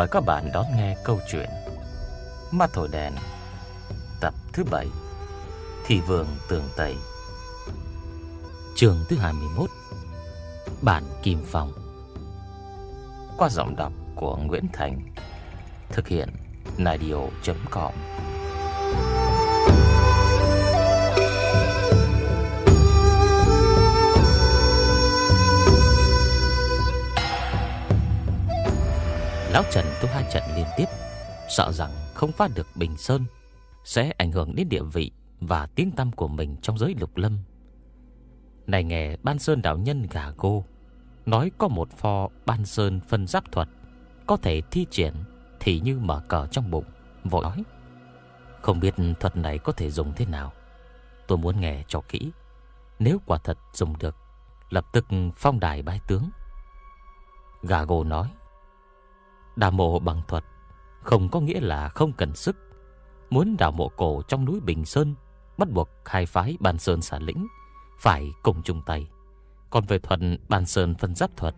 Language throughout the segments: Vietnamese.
Mời các bạn đón nghe câu chuyện Mắt thổi đèn tập thứ 7, Thị Vương Tường Tây, chương thứ 21, Bản Kim Phong. Qua giọng đọc của Nguyễn Thành. Thực hiện Nadio.com. Lão Trần thua 2 trận liên tiếp, sợ rằng không phá được Bình Sơn sẽ ảnh hưởng đến địa vị và tiếng tăm của mình trong giới lục lâm. Này nghe Ban Sơn đạo nhân Gà Gô nói có một pho Ban Sơn phân giáp thuật có thể thi triển, thì như mở cờ trong bụng, vội nói: không biết thuật này có thể dùng thế nào, tôi muốn nghe cho kỹ. Nếu quả thật dùng được, lập tức phong đài bái tướng. Gà Gô nói: đào mộ bằng thuật không có nghĩa là không cần sức. Muốn đào mộ cổ trong núi Bình Sơn, bắt buộc hai phái Ban Sơn xả lĩnh phải cùng chung tay. Còn về thuật Ban Sơn phân giáp thuật,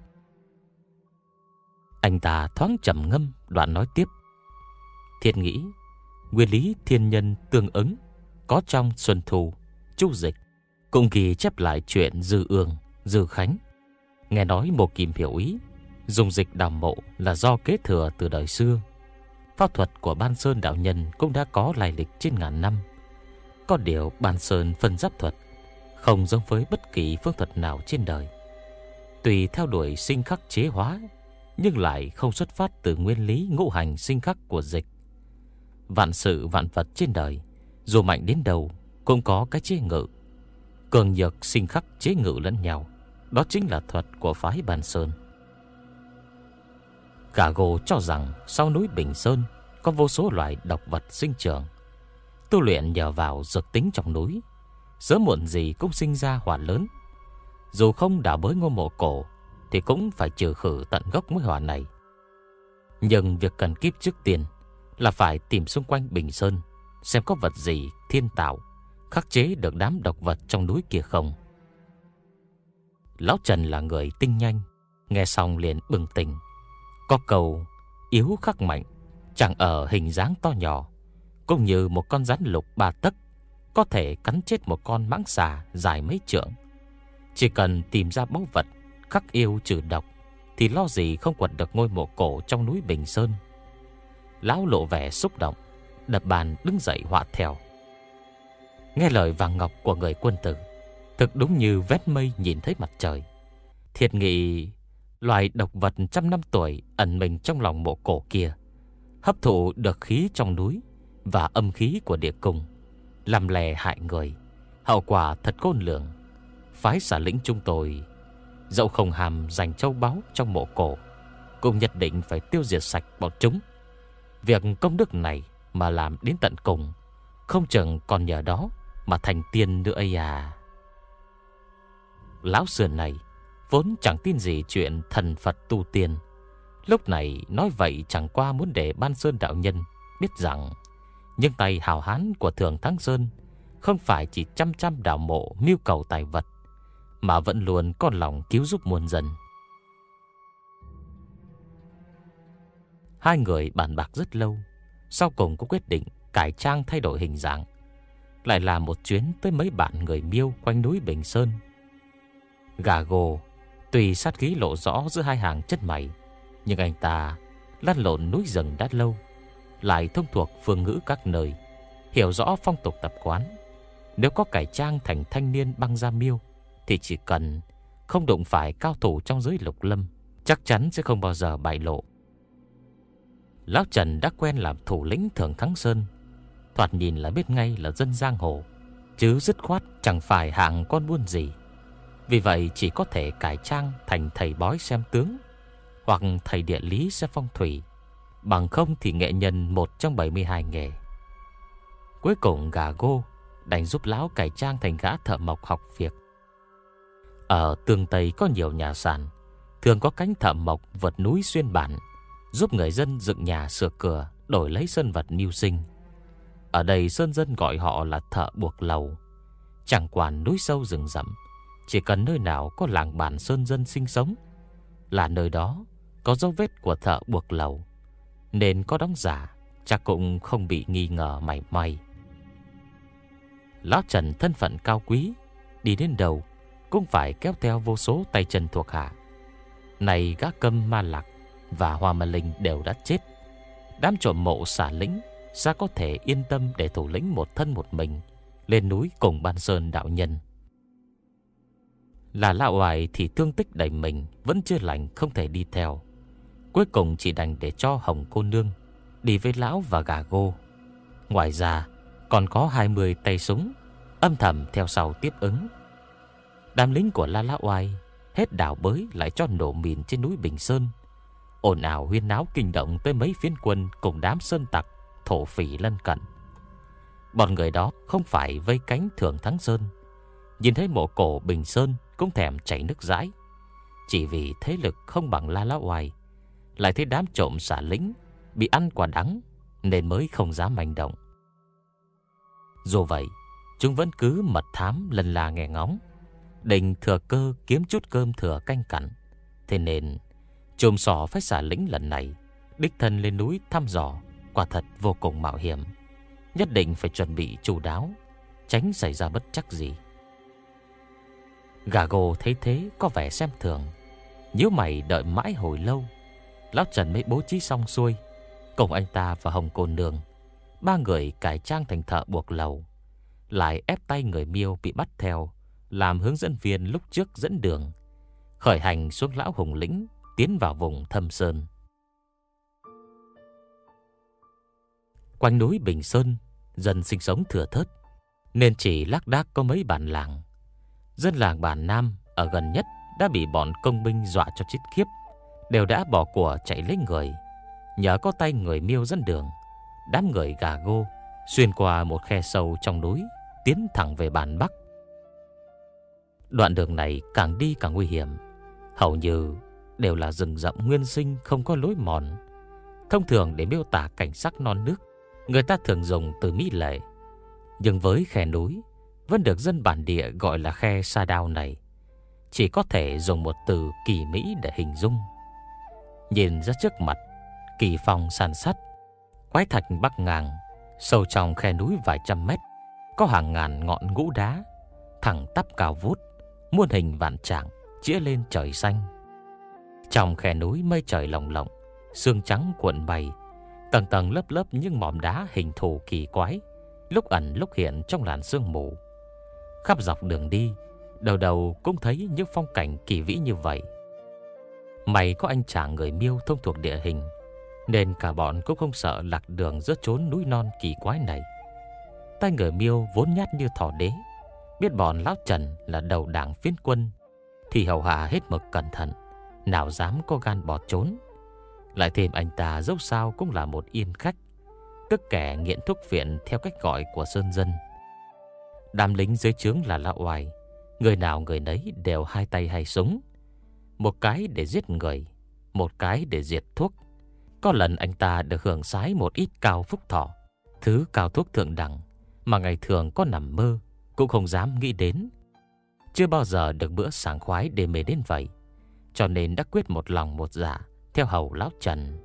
anh ta thoáng trầm ngâm, đoạn nói tiếp: Thiết nghĩ nguyên lý thiên nhân tương ứng có trong Xuân Thu, Chu Dịch, cũng ghi chép lại chuyện Dư Ương, Dư Khánh. Nghe nói Một Kim hiểu ý dùng dịch đào mộ là do kế thừa từ đời xưa. Pháp thuật của Ban Sơn đạo nhân cũng đã có lai lịch trên ngàn năm. Có điều Ban Sơn phân giáp thuật không giống với bất kỳ phương thuật nào trên đời. Tùy theo đuổi sinh khắc chế hóa, nhưng lại không xuất phát từ nguyên lý ngũ hành sinh khắc của dịch. Vạn sự vạn vật trên đời, dù mạnh đến đâu cũng có cái chế ngự. Cường nhược sinh khắc chế ngự lẫn nhau, đó chính là thuật của phái Ban Sơn. Gà Gô cho rằng sau núi Bình Sơn có vô số loài độc vật sinh trưởng. Tu luyện nhờ vào dược tính trong núi, sớm muộn gì cũng sinh ra hỏa lớn. Dù không đào bới ngôi mộ cổ thì cũng phải trừ khử tận gốc mối hỏa này. Nhưng việc cần kíp trước tiên là phải tìm xung quanh Bình Sơn, xem có vật gì thiên tạo khắc chế được đám độc vật trong núi kia không. Lão Trần là người tinh nhanh, nghe xong liền bừng tỉnh. Có câu yếu khắc mạnh, chẳng ở hình dáng to nhỏ, cũng như một con rắn lục 3 tấc có thể cắn chết một con mãng xà dài mấy trượng. Chỉ cần tìm ra báu vật khắc yêu trừ độc thì lo gì không quật được ngôi mộ cổ trong núi Bình Sơn. Lão lộ vẻ xúc động, đập bàn đứng dậy họa theo. Nghe lời vàng ngọc của người quân tử, thực đúng như vét mây nhìn thấy mặt trời. Thiệt nghị loài độc vật trăm năm tuổi ẩn mình trong lòng mộ cổ kia, hấp thụ được khí trong núi và âm khí của địa cung, làm lè hại người, hậu quả thật khôn lường. Phái xả lĩnh chúng tôi dẫu không hàm giành châu báu trong mộ cổ, cũng nhất định phải tiêu diệt sạch bọn chúng. Việc công đức này mà làm đến tận cùng, không chừng còn nhờ đó mà thành tiên nữa ấy à. Lão sườn này vốn chẳng tin gì chuyện thần Phật tu tiên, lúc này nói vậy chẳng qua muốn để Ban Sơn đạo nhân biết rằng những tay hào hán của Thường Thắng Sơn không phải chỉ chăm đào mộ mưu cầu tài vật, mà vẫn luôn có lòng cứu giúp muôn dân. Hai người bàn bạc rất lâu, sau cùng cũng quyết định cải trang thay đổi hình dạng, lại là một chuyến tới mấy bạn người Miêu quanh núi Bình Sơn. Gà Gô tuy sát khí lộ rõ giữa hai hàng chân mày, nhưng anh ta lăn lộn núi rừng đã lâu, lại thông thuộc phương ngữ các nơi, hiểu rõ phong tục tập quán. Nếu có cải trang thành thanh niên băng da Miêu thì chỉ cần không đụng phải cao thủ trong giới lục lâm, chắc chắn sẽ không bao giờ bại lộ. Lão Trần đã quen làm thủ lĩnh Thường Thắng Sơn, thoạt nhìn là biết ngay là dân giang hồ, chứ dứt khoát chẳng phải hạng con buôn gì. Vì vậy chỉ có thể cải trang thành thầy bói xem tướng, hoặc thầy địa lý xem phong thủy, bằng không thì nghệ nhân một trong 72 nghề. Cuối cùng Gà Gô đành giúp lão cải trang thành gã thợ mộc học việc. Ở Tương Tây có nhiều nhà sàn, thường có cánh thợ mộc vượt núi xuyên bản, giúp người dân dựng nhà sửa cửa, đổi lấy sơn vật mưu sinh. Ở đây sơn dân gọi họ là thợ buộc lầu. Chẳng quản núi sâu rừng rậm, chỉ cần nơi nào có làng bản sơn dân sinh sống là nơi đó có dấu vết của thợ buộc lầu nên có đóng giả chắc cũng không bị nghi ngờ mảy may. Lão Trần thân phận cao quý, đi đến đâu cũng phải kéo theo vô số tay chân thuộc hạ. Này gã Câm Ma Lạc và Hoa Ma Linh đều đã chết, đám trộm mộ xả lính sao có thể yên tâm để thủ lĩnh một thân một mình lên núi cùng Ban Sơn đạo nhân. Là Lão Oải thì thương tích đầy mình, vẫn chưa lành không thể đi theo. Cuối cùng chỉ đành để cho Hồng cô nương đi với lão và Gà Gô. Ngoài ra còn có 20 tay súng âm thầm theo sau tiếp ứng. Đám lính của La Lão Oai hết đảo bới lại cho nổ mìn trên núi Bình Sơn, ồn ào huyên náo kinh động tới mấy phiến quân cùng đám sơn tặc thổ phỉ lân cận. Bọn người đó không phải vây cánh Thường Thắng Sơn, nhìn thấy mộ cổ Bình Sơn cũng thèm chảy nước dãi. Chỉ vì thế lực không bằng La Lão Oai, lại thấy đám trộm xả lính bị ăn quả đắng nên mới không dám manh động. Dù vậy, chúng vẫn cứ mật thám lần là nghe ngóng, định thừa cơ kiếm chút cơm thừa canh cặn. Thế nên trộm sỏ phái xả lính lần này đích thân lên núi thăm dò quả thật vô cùng mạo hiểm, nhất định phải chuẩn bị chu đáo, tránh xảy ra bất trắc gì. Gà Gô thấy thế có vẻ xem thường, nhíu mày đợi mãi hồi lâu. Lão Trần mới bố trí xong xuôi, cùng anh ta và Hồng cô nương, ba người cải trang thành thợ buộc lầu, lại ép tay người Miêu bị bắt theo làm hướng dẫn viên lúc trước dẫn đường, khởi hành xuống Lão Hùng Lĩnh, tiến vào vùng Thâm Sơn. Quanh núi Bình Sơn dân sinh sống thưa thớt, nên chỉ lác đác có mấy bản làng. Dân làng bản Nam ở gần nhất đã bị bọn công binh dọa cho chết khiếp, đều đã bỏ của chạy lấy người. Nhờ có tay người Miêu dẫn đường, đám người Gà Gô xuyên qua một khe sâu trong núi, tiến thẳng về bản Bắc. Đoạn đường này càng đi càng nguy hiểm, hầu như đều là rừng rậm nguyên sinh không có lối mòn. Thông thường để miêu tả cảnh sắc non nước, người ta thường dùng từ mỹ lệ, nhưng với khe núi vẫn được dân bản địa gọi là khe Sa Đao này, chỉ có thể dùng một từ kỳ mỹ để hình dung. Nhìn ra trước mặt, kỳ phong san sát, quái thạch bắc ngang, sâu trong khe núi vài trăm mét, có hàng ngàn ngọn ngũ đá thẳng tắp cao vút, muôn hình vạn trạng chĩa lên trời xanh. Trong khe núi mây trời lồng lộng, sương trắng cuộn bay, tầng tầng lớp lớp những mỏm đá hình thù kỳ quái, lúc ẩn lúc hiện trong làn sương mù. Khắp dọc đường đi, đầu đầu cũng thấy những phong cảnh kỳ vĩ như vậy. May có anh chàng người Miêu thông thuộc địa hình, nên cả bọn cũng không sợ lạc đường giữa chốn núi non kỳ quái này. Tay người Miêu vốn nhát như thỏ đế, biết bọn Lão Trần là đầu đảng phiến quân thì hầu hạ hết mực cẩn thận, nào dám có gan bỏ trốn. Lại thêm anh ta dẫu sao cũng là một yên khách, tức kẻ nghiện thuốc phiện theo cách gọi của sơn dân. Đám lính dưới trướng là Lão Oai, người nào người nấy đều hai tay hai súng, một cái để giết người, một cái để diệt thuốc. Có lần anh ta được hưởng sái một ít cao phúc thọ, thứ cao thuốc thượng đẳng mà ngày thường có nằm mơ cũng không dám nghĩ đến. Chưa bao giờ được bữa sảng khoái đê mê đến vậy, cho nên đã quyết một lòng một dạ theo hầu Lão Trần.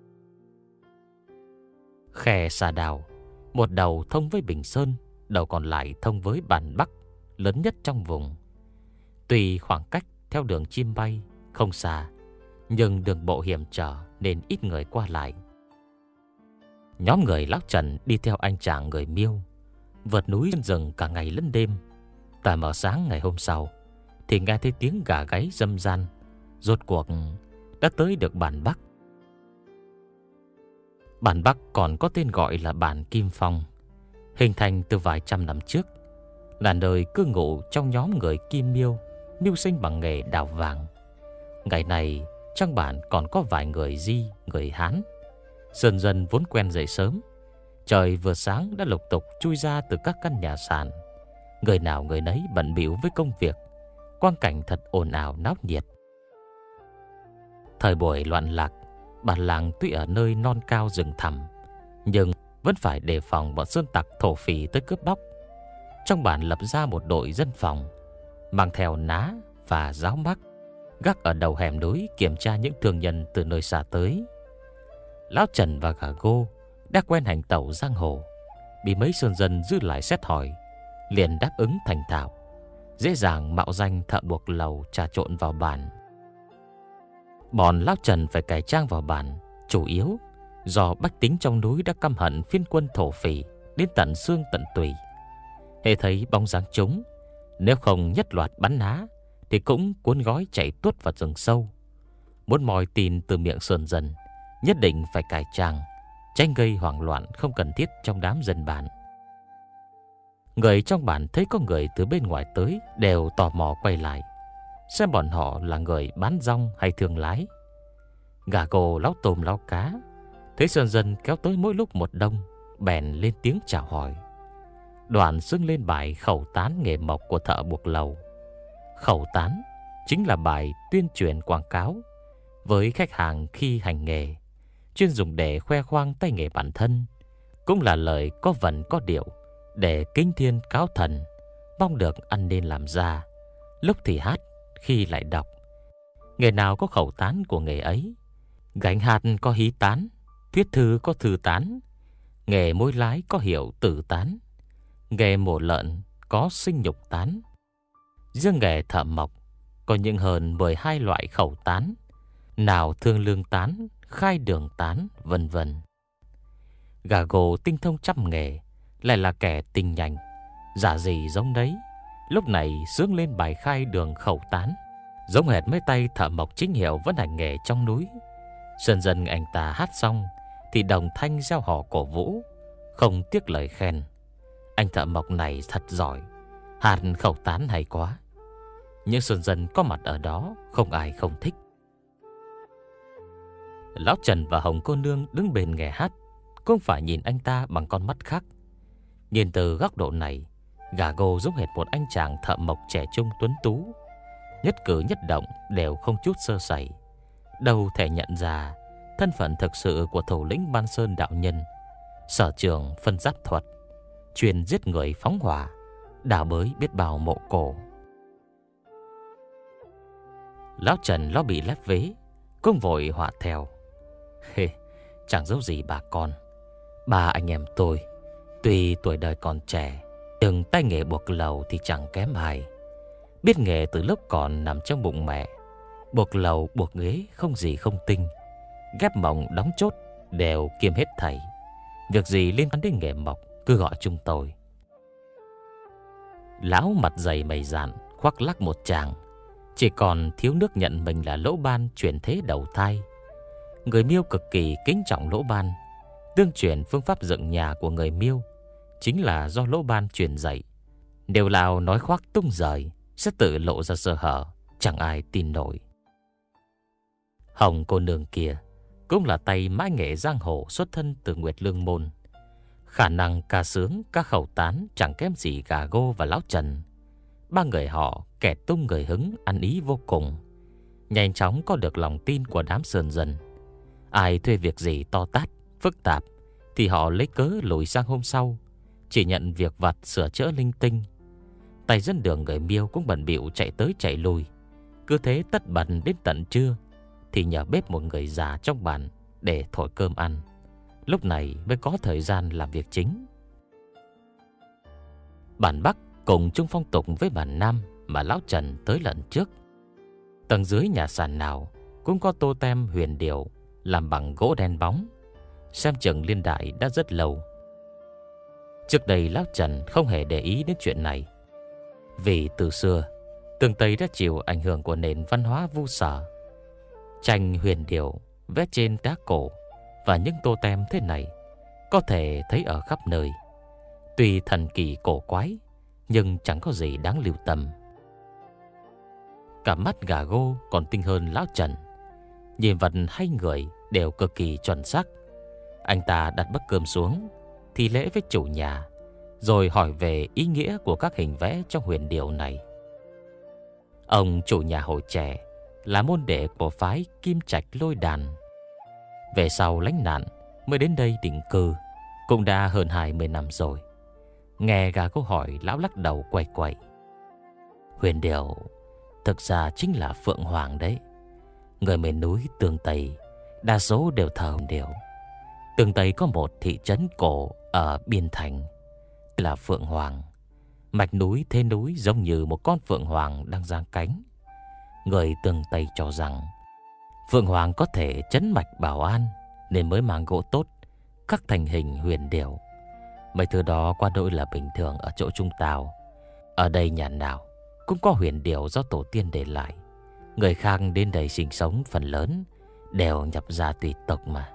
Khe Sa Đao, một đầu thông với Bình Sơn, đầu còn lại thông với bản Bắc lớn nhất trong vùng. Tuy khoảng cách theo đường chim bay không xa, nhưng đường bộ hiểm trở nên ít người qua lại. Nhóm người Lão Trần đi theo anh chàng người Miêu, vượt núi lên rừng cả ngày lẫn đêm. Tà mờ sáng ngày hôm sau thì nghe thấy tiếng gà gáy râm ran, rốt cuộc đã tới được bản Bắc. Bản Bắc còn có tên gọi là bản Kim Phong, hình thành từ vài trăm năm trước, là nơi cư ngụ trong nhóm người Kim Miêu mưu sinh bằng nghề đào vàng. Ngày này trong bản còn có vài người Di, người Hán. Sơn dân vốn quen dậy sớm, trời vừa sáng đã lục tục chui ra từ các căn nhà sàn, người nào người nấy bận bịu với công việc. Quang cảnh thật ồn ào náo nhiệt. Thời buổi loạn lạc, bản làng tuy ở nơi non cao rừng thẳm, nhưng vẫn phải đề phòng bọn sơn tặc thổ phỉ tới cướp bóc. Trong bản lập ra một đội dân phòng, mang theo ná và giáo mắc, gác ở đầu hẻm núi kiểm tra những thương nhân từ nơi xa tới. Lão Trần và Gà Gô đã quen hành tẩu giang hồ, bị mấy sơn dân giữ lại xét hỏi, liền đáp ứng thành thạo, dễ dàng mạo danh thợ buộc lầu trà trộn vào bản. Bọn Lão Trần phải cải trang vào bản chủ yếu do bách tính trong núi đã căm hận phiên quân thổ phỉ đến tận xương tận tủy. Hễ thấy bóng dáng chúng, nếu không nhất loạt bắn ná thì cũng cuốn gói chạy tuốt vào rừng sâu. Muốn moi tin từ miệng sơn dân, nhất định phải cải trang, tránh gây hoảng loạn không cần thiết trong đám dân bản. Người trong bản thấy có người từ bên ngoài tới đều tò mò quay lại, xem bọn họ là người bán rong hay thương lái. Gà Gô, Lão Tôm, Lão Cá thấy sơn dân kéo tới mỗi lúc một đông, bèn lên tiếng chào hỏi. Đoàn xưng lên bài khẩu tán nghề mộc của thợ buộc lầu. Khẩu tán chính là bài tuyên truyền quảng cáo với khách hàng khi hành nghề, chuyên dùng để khoe khoang tay nghề bản thân, cũng là lời có vần có điệu để kính thiên cáo thần, mong được ăn nên làm ra. Lúc thì hát, khi lại đọc. Nghề nào có khẩu tán của nghề ấy. Gánh hạt có hí tán, viết thư có thư tán, nghề môi lái có hiệu tử tán, nghề mổ lợn có sinh nhục tán. Riêng nghề thợ mộc có những hơn 12 loại khẩu tán, nào thương lương tán, khai đường tán, vân vân. Gà Gô tinh thông trăm nghề, lại là kẻ tinh nhanh, giả gì giống đấy. Lúc này sướng lên bài khai đường khẩu tán, giống hệt mấy tay thợ mộc chính hiệu vẫn hành nghề trong núi. Dần dần anh ta hát xong thì đồng thanh reo hò cổ vũ, không tiếc lời khen. Anh thợ mộc này thật giỏi, hạt khẩu tán hay quá. Những sơn dân có mặt ở đó không ai không thích. Lão Trần và Hồng cô nương đứng bên nghe hát cũng phải nhìn anh ta bằng con mắt khác. Nhìn từ góc độ này, Gà Gô giống hệt một anh chàng thợ mộc trẻ trung tuấn tú, nhất cử nhất động đều không chút sơ sẩy. Đâu thể nhận ra thân phận thực sự của thủ lĩnh Ban Sơn đạo nhân, sở trường phân giáp thuật, chuyên giết người phóng hỏa, đào bới biết bao mộ cổ. Lão Trần lo bị lép vế, cũng vội họa theo. Chẳng giấu gì bà con, ba anh em tôi tuy tuổi đời còn trẻ, nhưng tay nghề buộc lầu thì chẳng kém ai. Biết nghề từ lúc còn nằm trong bụng mẹ. Buộc lầu buộc ghế không gì không tinh, ghép mộng đóng chốt đều kiêm hết thảy. Việc gì liên quan đến nghề mộc cứ gọi chúng tôi. Lão mặt dày mày dạn khoác lác một tràng, chỉ còn thiếu nước nhận mình là Lỗ Ban chuyển thế đầu thai. Người Miêu cực kỳ kính trọng Lỗ Ban. Tương truyền phương pháp dựng nhà của người Miêu chính là do Lỗ Ban truyền dạy. Nếu nào nói khoác tung rời sẽ tự lộ ra sơ hở, chẳng ai tin nổi. Hồng cô nương kia cũng là tay mãi nghệ giang hồ xuất thân từ Nguyệt Lương Môn. Khả năng ca sướng, ca khẩu tán chẳng kém gì Gà Gô và Lão Trần. Ba người họ kẻ tung người hứng, ăn ý vô cùng, nhanh chóng có được lòng tin của đám sơn dân. Ai thuê việc gì to tát, phức tạp thì họ lấy cớ lùi sang hôm sau, chỉ nhận việc vặt sửa chữa linh tinh. Tay dân đường người Miêu cũng bận bịu chạy tới chạy lui. Cứ thế tất bật đến tận trưa thì nhờ bếp một người già trong bản để thổi cơm ăn. Lúc này mới có thời gian làm việc chính. Bản Bắc cùng chung phong tục với bản Nam mà Lão Trần tới lần trước. Tầng dưới nhà sàn nào cũng có tô tem huyền điệu làm bằng gỗ đen bóng, xem chừng liên đại đã rất lâu. Trước đây Lão Trần không hề để ý đến chuyện này, vì từ xưa tường Tây đã chịu ảnh hưởng của nền văn hóa Vu Sở. Tranh huyền điệu vẽ trên đá cổ và những tô tem thế này có thể thấy ở khắp nơi. Tuy thần kỳ cổ quái, nhưng chẳng có gì đáng lưu tâm. Cả mắt Gà Gô còn tinh hơn Lão Trần, nhìn vật hay người đều cực kỳ chuẩn xác. Anh ta đặt bát cơm xuống, thì lễ với chủ nhà, rồi hỏi về ý nghĩa của các hình vẽ trong huyền điệu này. Ông chủ nhà hồi trẻ là môn đệ của phái Kim Trạch Lôi Đàn, về sau lánh nạn mới đến đây định cư, cũng đã hơn 20 năm rồi. Nghe Gà Gô hỏi, lão lắc đầu quay quay. Huyền điệu thực ra chính là Phượng Hoàng đấy. Người miền núi Tương Tây đa số đều thờ huyền điệu, Tường Tây có một thị trấn cổ ở biên thành là Phượng Hoàng. Mạch núi thế núi giống như một con phượng hoàng đang giang cánh. Người Tường Tây cho rằng Phượng Hoàng có thể trấn mạch bảo an, nên mới mang gỗ tốt khắc thành hình huyền điểu. Mấy thứ đó qua đỗi là bình thường ở chỗ Trung Tào. Ở đây nhà nào cũng có huyền điểu do tổ tiên để lại. Người khác đến đây sinh sống phần lớn đều nhập gia tùy tộc mà.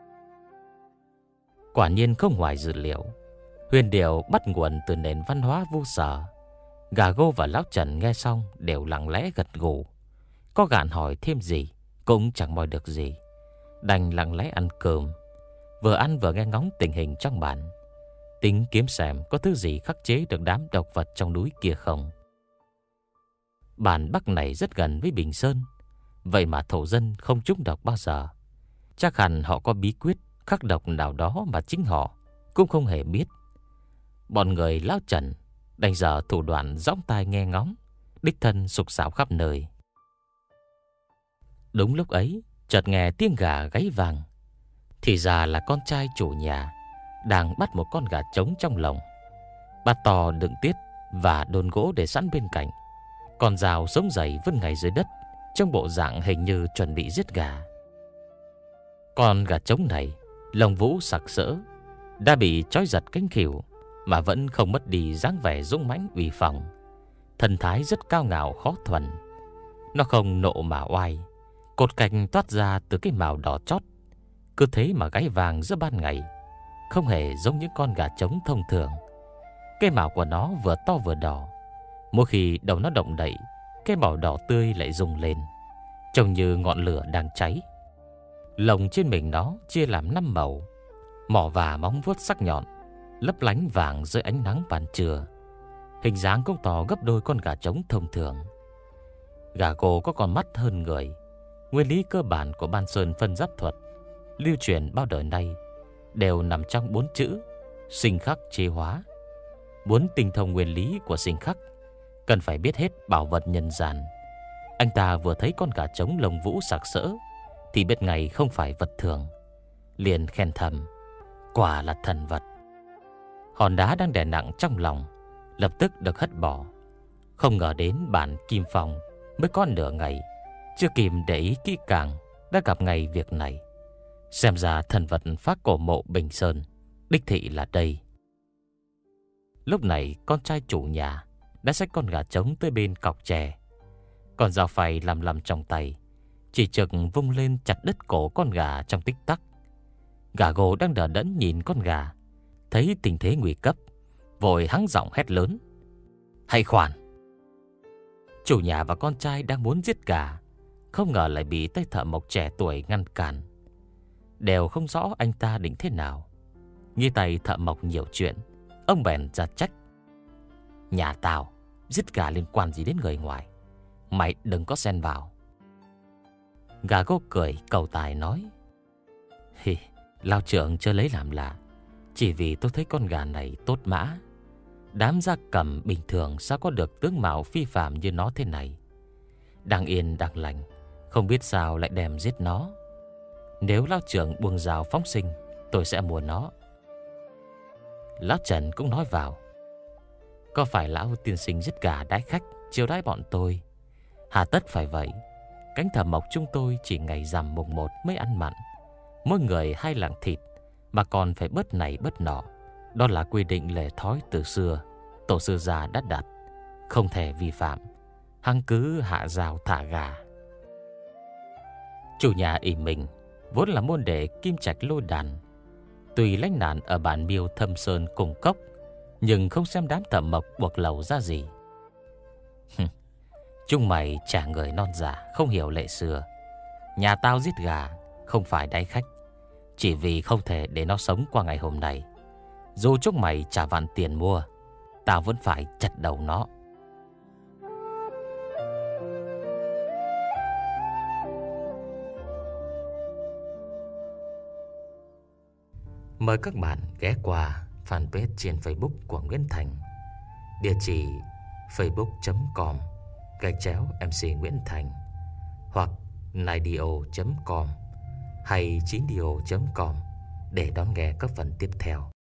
Quả nhiên không ngoài dự liệu, huyền điểu bắt nguồn từ nền văn hóa Vu Sở. Gà Gô và Lão Trần nghe xong đều lặng lẽ gật gù. Có gạn hỏi thêm gì cũng chẳng moi được gì, đành lặng lẽ ăn cơm. Vừa ăn vừa nghe ngóng tình hình trong bản, tính kiếm xem có thứ gì khắc chế được đám độc vật trong núi kia không. Bản Bắc này rất gần với Bình Sơn, vậy mà thổ dân không trúng độc bao giờ. Chắc hẳn họ có bí quyết khắc độc nào đó mà chính họ cũng không hề biết. Bọn người Lão Trần đành dở thủ đoạn dõng tai nghe ngóng, đích thân sục sạo khắp nơi. Đúng lúc ấy, chợt nghe tiếng gà gáy vang. Thì ra là con trai chủ nhà đang bắt một con gà trống trong lồng. Bát to đựng tiết và đồn gỗ để sẵn bên cạnh. Con dao sống dày vươn ngay dưới đất, trong bộ dạng hình như chuẩn bị giết gà. Con gà trống này lông vũ sặc sỡ, đã bị trói giật cánh khỉu mà vẫn không mất đi dáng vẻ dũng mãnh uy phong. Thần thái rất cao ngạo khó thuần. Nó không nộ mà oai, cột cành toát ra từ cái mào đỏ chót, cứ thế mà gáy vàng giữa ban ngày, không hề giống những con gà trống thông thường. Cái mào của nó vừa to vừa đỏ. Mỗi khi đầu nó động đậy, cái màu đỏ tươi lại rung lên, trông như ngọn lửa đang cháy. Lồng trên mình nó chia làm 5 màu, mỏ và móng vuốt sắc nhọn, lấp lánh vàng dưới ánh nắng ban trưa. Hình dáng cũng to gấp đôi con gà trống thông thường. Gà Gô có con mắt hơn người. Nguyên lý cơ bản của Ban Sơn phân giáp thuật lưu truyền bao đời nay đều nằm trong 4 chữ: sinh khắc chế hóa. Muốn tinh thông nguyên lý của sinh khắc, cần phải biết hết bảo vật nhân gian. Anh ta vừa thấy con gà trống lông vũ sặc sỡ thì biết ngay không phải vật thường, liền khen thầm: quả là thần vật. Hòn đá đang đè nặng trong lòng lập tức được hất bỏ. Không ngờ đến bản Kim Phong mới có nửa ngày, chưa kịp để ý kỹ càng đã gặp ngay việc này. Xem ra thần vật phác cổ mộ Bình Sơn đích thị là đây. Lúc này con trai chủ nhà đã xách con gà trống tới bên cọc tre. Con dao phay lầm trong tay, chỉ trực vung lên chặt đứt cổ con gà trong tích tắc. Gà Gô đang đờ đẫn nhìn con gà, thấy tình thế nguy cấp, vội hắng giọng hét lớn: hãy khoan! Chủ nhà và con trai đang muốn giết gà, không ngờ lại bị tay thợ mộc trẻ tuổi ngăn cản. Đều không rõ anh ta định thế nào. Nghi tay thợ mộc nhiều chuyện, ông bèn ra trách: nhà tao giết gà liên quan gì đến người ngoài, mày đừng có xen vào. Gà Gô cười cầu tài nói: Hì, lão trưởng chưa lấy làm lạ, chỉ vì tôi thấy con gà này tốt mã. Đám gia cầm bình thường sao có được tướng mạo phi phàm như nó thế này. Đang yên đang lành, không biết sao lại đem giết nó. Nếu lão trưởng buông rào phóng sinh, tôi sẽ mua nó. Lão Trần cũng nói vào: có phải lão tiên sinh giết gà đãi khách chiêu đãi bọn tôi? Hà tất phải vậy. Cánh thợ mộc chúng tôi chỉ ngày rằm mùng 1 mới ăn mặn, mỗi người 2 lạng thịt, mà còn phải bớt này bớt nọ. Đó là quy định lệ thói từ xưa, tổ sư già đã đặt, không thể vi phạm. Hăng cứ hạ rào thả gà. Chủ nhà ỷ mình vốn là môn đệ Kim Trạch Lôi Đàn, tuy lánh nạn ở bản Miêu Thâm Sơn cùng cốc, nhưng không xem đám thợ mộc buộc lầu ra gì. Chúng mày trả người non giả, không hiểu lệ xưa. Nhà tao giết gà không phải đãi khách, chỉ vì không thể để nó sống qua ngày hôm nay. Dù chúng mày trả vạn tiền mua, tao vẫn phải chặt đầu nó. Mời các bạn ghé qua fanpage trên Facebook của Nguyễn Thành, địa chỉ facebook.com/MC Nguyễn Thành, hoặc naidio.com hay 9dio.com để đón nghe các phần tiếp theo.